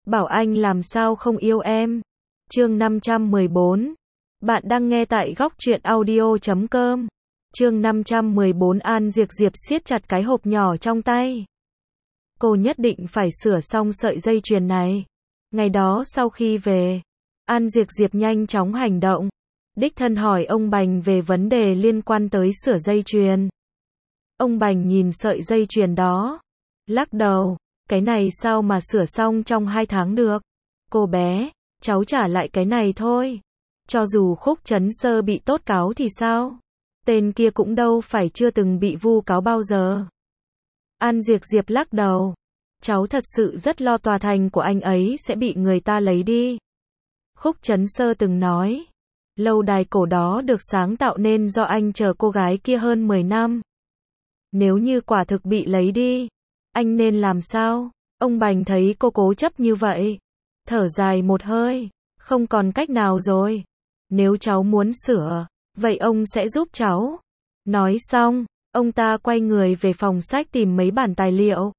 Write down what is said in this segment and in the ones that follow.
bảo anh làm sao không yêu em. Chương 514. Bạn đang nghe tại góc truyện audio.com. Chương 514. An Diệp Diệp siết chặt cái hộp nhỏ trong tay. Cô nhất định phải sửa xong sợi dây chuyền này. Ngày đó sau khi về, An Diệp Diệp nhanh chóng hành động. Đích thân hỏi ông Bành về vấn đề liên quan tới sửa dây chuyền. Ông Bành nhìn sợi dây chuyền đó, lắc đầu, cái này sao mà sửa xong trong 2 tháng được. Cô bé, cháu trả lại cái này thôi. Cho dù Khúc Trấn Sơ bị tố cáo thì sao? Tên kia cũng đâu phải chưa từng bị vu cáo bao giờ. An Diệp Diệp lắc đầu. Cháu thật sự rất lo tòa thành của anh ấy sẽ bị người ta lấy đi. Khúc Trấn Sơ từng nói, lâu đài cổ đó được sáng tạo nên do anh chờ cô gái kia hơn 10 năm. Nếu như quả thực bị lấy đi, anh nên làm sao? Ông Bành thấy cô cố chấp như vậy, thở dài một hơi, không còn cách nào rồi. Nếu cháu muốn sửa, vậy ông sẽ giúp cháu. Nói xong, ông ta quay người về phòng sách tìm mấy bản tài liệu,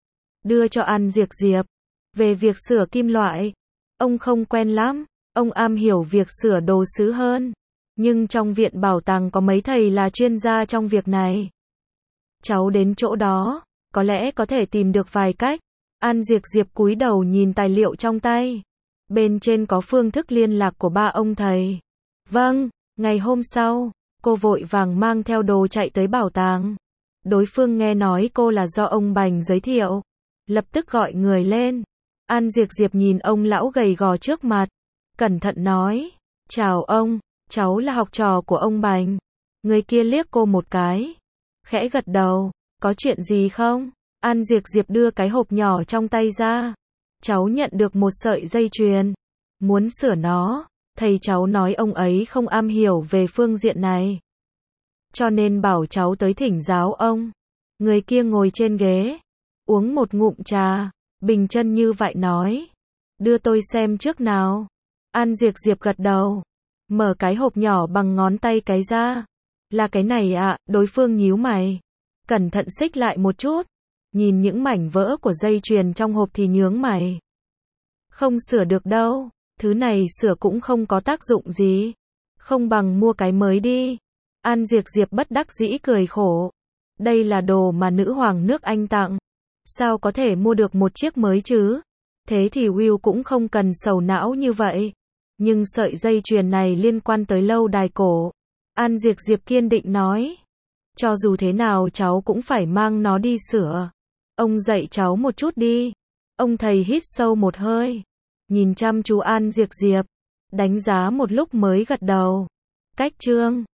đưa cho An Diệp Diệp. Về việc sửa kim loại, ông không quen lắm, ông am hiểu việc sửa đồ sứ hơn. Nhưng trong viện bảo tàng có mấy thầy là chuyên gia trong việc này. Cháu đến chỗ đó, có lẽ có thể tìm được vài cách. An Diệp Diệp cúi đầu nhìn tài liệu trong tay. Bên trên có phương thức liên lạc của 3 ông thầy. Vâng, ngày hôm sau, cô vội vàng mang theo đồ chạy tới bảo tàng. Đối phương nghe nói cô là do ông Bành giới thiệu, lập tức gọi người lên. An Diệp Diệp nhìn ông lão gầy gò trước mặt, cẩn thận nói, chào ông, cháu là học trò của ông Bành. Người kia liếc cô một cái, khẽ gật đầu, có chuyện gì không? An Diệp Diệp đưa cái hộp nhỏ trong tay ra. Cháu nhận được một sợi dây chuyền, muốn sửa nó. Thầy cháu nói ông ấy không am hiểu về phương diện này, cho nên bảo cháu tới thỉnh giáo ông. Người kia ngồi trên ghế, uống một ngụm trà, bình chân như vậy nói, đưa tôi xem trước nào. An Diệp Diệp gật đầu, mở cái hộp nhỏ bằng ngón tay cái ra. Là cái này ạ. Đối phương nhíu mày, cẩn thận xích lại một chút, nhìn những mảnh vỡ của dây chuyền trong hộp thì nhướng mày. Không sửa được đâu, thứ này sửa cũng không có tác dụng gì, không bằng mua cái mới đi. An Diệp Diệp bất đắc dĩ cười khổ, đây là đồ mà nữ hoàng nước Anh tặng, sao có thể mua được một chiếc mới chứ? Thế thì Will cũng không cần sầu não như vậy. Nhưng sợi dây chuyền này liên quan tới lâu đài cổ. An Diệp Diệp kiên định nói, cho dù thế nào cháu cũng phải mang nó đi sửa. Ông dạy cháu một chút đi. Ông thầy hít sâu một hơi, nhìn chăm chú An Diệp Diệp, đánh giá một lúc mới gật đầu. Cách chương